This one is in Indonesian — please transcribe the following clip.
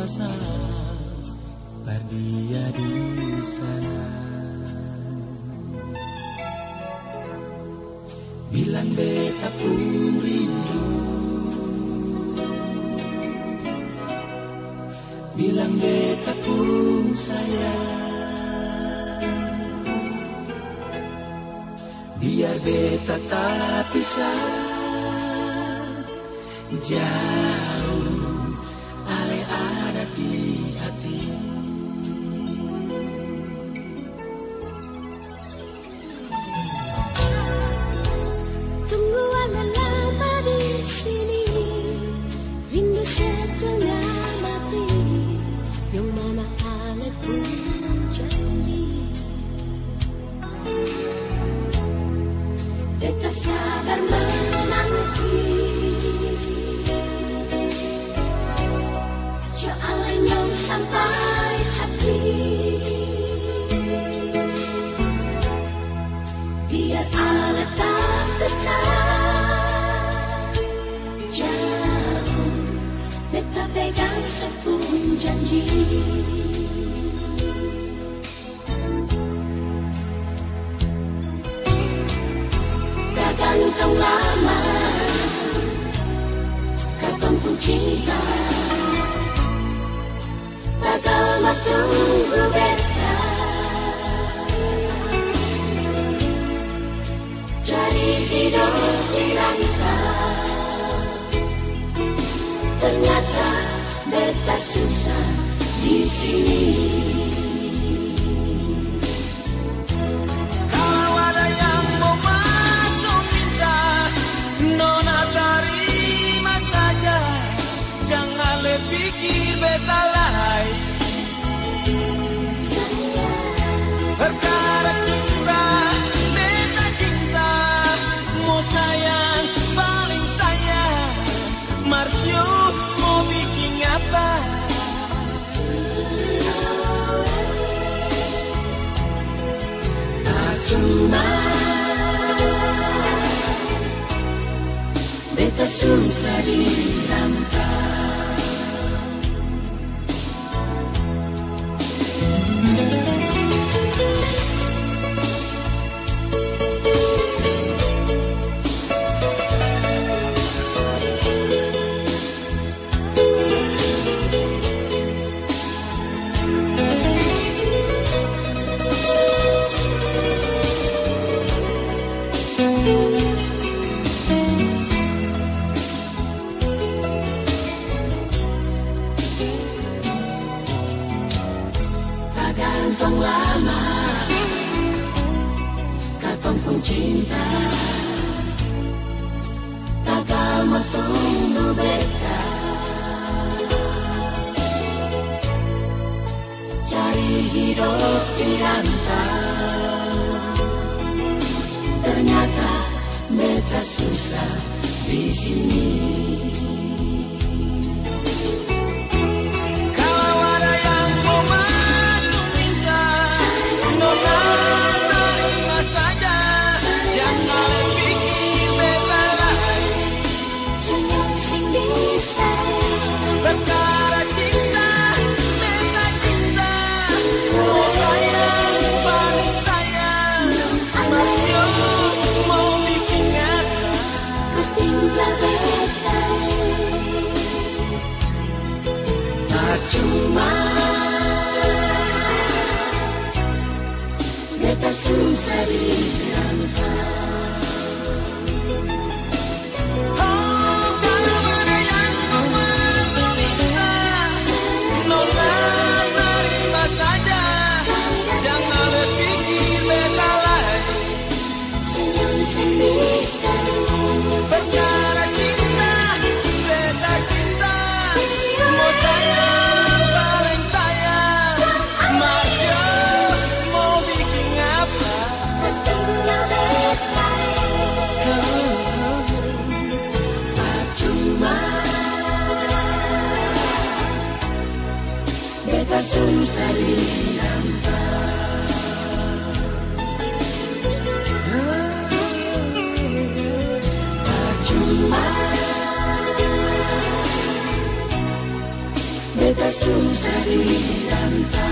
dosa berdia di sana. Bilang beta pun rindu, bilang beta pun sayang, biar beta tak pisah jauh, ale ada di hati. Tunggu ale lama di sini, rindu setengah mati, yang mana ale pun janji. Beta sabar menanti, soalnya sampai hati, biar ale tak besar jauh, beta pegang sepun janji. Tak gantung lama, katong pun cinta, tagal matunggu beta, cari hidup di rantau. Ternyata beta susah di sini. Kalau ada yang mau masuk minta, nona terima saja, jangan le pikir beta lain. Perkara cinta, beta cinta, mau sayang paling sayang. Marsio mau bikin apa? Tak cuma beta susah dirantau. Gantung lama, katong pun cinta, tagal matunggu beta, cari hidup di rantau. Ternyata beta susah di sini. Perkara cinta, beta cinta, mau sayang paling sayang. Masih mau bikin apa? Kau tinggal beta, tak cuma beta susah dirantau. Perkara cinta, beta cinta, mau sayang paling sayang. Masih mau bikin apa? tinggal beta, Tak cuma beta susah dirantau. Beta susah dirantau.